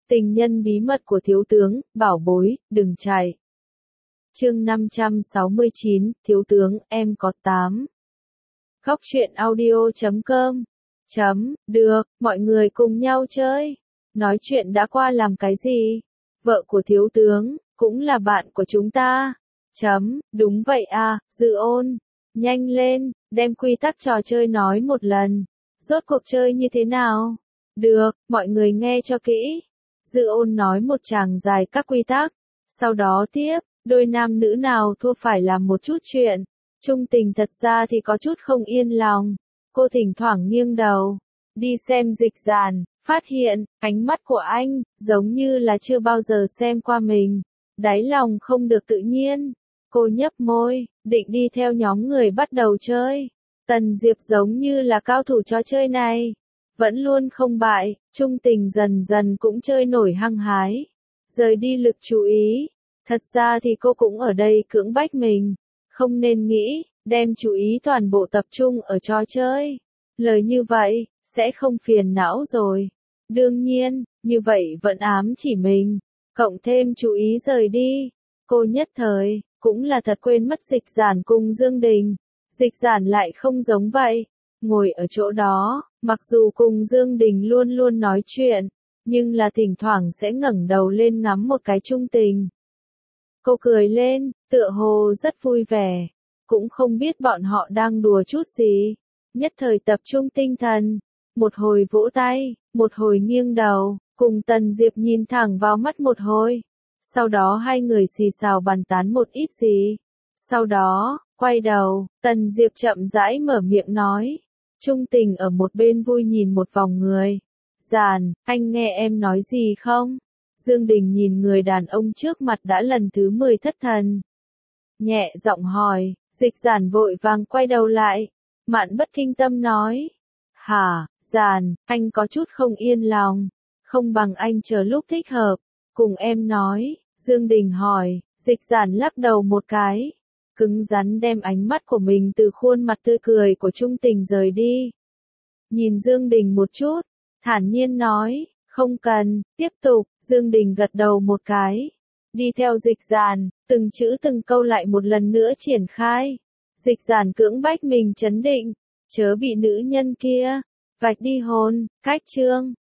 Tình nhân bí mật của thiếu tướng, bảo bối, đừng chạy. Chương 569, thiếu tướng, em có 8. Góc truyện audio.com. Được, mọi người cùng nhau chơi. Nói chuyện đã qua làm cái gì? Vợ của thiếu tướng, cũng là bạn của chúng ta. Đúng vậy à, Dư Ôn. Nhanh lên, đem quy tắc trò chơi nói một lần. Rốt cuộc chơi như thế nào? Được, mọi người nghe cho kỹ. Dư Ôn nói một tràng dài các quy tắc. Sau đó tiếp, đôi nam nữ nào thua phải làm một chút chuyện. Trung Tình thật ra thì có chút không yên lòng. Cô thỉnh thoảng nghiêng đầu, đi xem Dịch Giản, phát hiện, ánh mắt của anh, giống như là chưa bao giờ xem qua mình. Đáy lòng không được tự nhiên. Cô nhấp môi, định đi theo nhóm người bắt đầu chơi. Tần Diệp giống như là cao thủ trò chơi này. Vẫn luôn không bại, Trung Tình dần dần cũng chơi nổi hăng hái. Rời đi lực chú ý. Thật ra thì cô cũng ở đây cưỡng bách mình. Không nên nghĩ, đem chú ý toàn bộ tập trung ở trò chơi. Lời như vậy, sẽ không phiền não rồi. Đương nhiên, như vậy vẫn ám chỉ mình. Cộng thêm chú ý rời đi. Cô nhất thời, cũng là thật quên mất Dịch Giản cùng Dương Đình. Dịch Giản lại không giống vậy. Ngồi ở chỗ đó, mặc dù cùng Dương Đình luôn luôn nói chuyện, nhưng là thỉnh thoảng sẽ ngẩng đầu lên ngắm một cái Trung Tình. Cô cười lên, tựa hồ rất vui vẻ. Cũng không biết bọn họ đang đùa chút gì. Nhất thời tập trung tinh thần. Một hồi vỗ tay, một hồi nghiêng đầu, cùng Tần Diệp nhìn thẳng vào mắt một hồi. Sau đó hai người xì xào bàn tán một ít gì. Sau đó, quay đầu, Tần Diệp chậm rãi mở miệng nói. Trung Tình ở một bên vui nhìn một vòng người. Giản, anh nghe em nói gì không? Dương Đình nhìn người đàn ông trước mặt đã lần thứ 10 thất thần. Nhẹ giọng hỏi, Dịch Giản vội vàng quay đầu lại. Mạn Bất Kinh Tâm nói. Hả, Giản, anh có chút không yên lòng. Không bằng anh chờ lúc thích hợp. Cùng em nói, Dương Đình hỏi, Dịch Giản lắc đầu một cái. Cứng rắn đem ánh mắt của mình từ khuôn mặt tươi cười của Trung Tình rời đi. Nhìn Dương Đình một chút, thản nhiên nói, không cần, tiếp tục, Dương Đình gật đầu một cái. Đi theo Dịch Giản, từng chữ từng câu lại một lần nữa triển khai. Dịch Giản cưỡng bách mình trấn định, chớ bị nữ nhân kia vạch đi hồn. Cách chương